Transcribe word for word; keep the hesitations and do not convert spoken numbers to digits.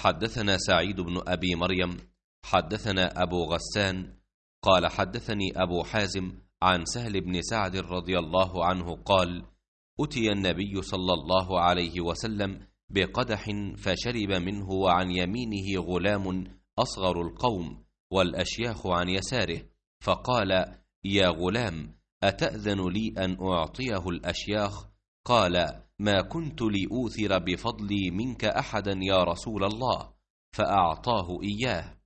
حدثنا سعيد بن أبي مريم حدثنا أبو غسان قال حدثني أبو حازم عن سهل بن سعد رضي الله عنه قال: أتي النبي صلى الله عليه وسلم بقدح فشرب منه وعن يمينه غلام أصغر القوم والأشياخ عن يساره، فقال: يا غلام، أتأذن لي أن أعطيه الأشياخ؟ قال: ما كنت لأوثر بفضلي منك أحدا يا رسول الله، فأعطاه إياه.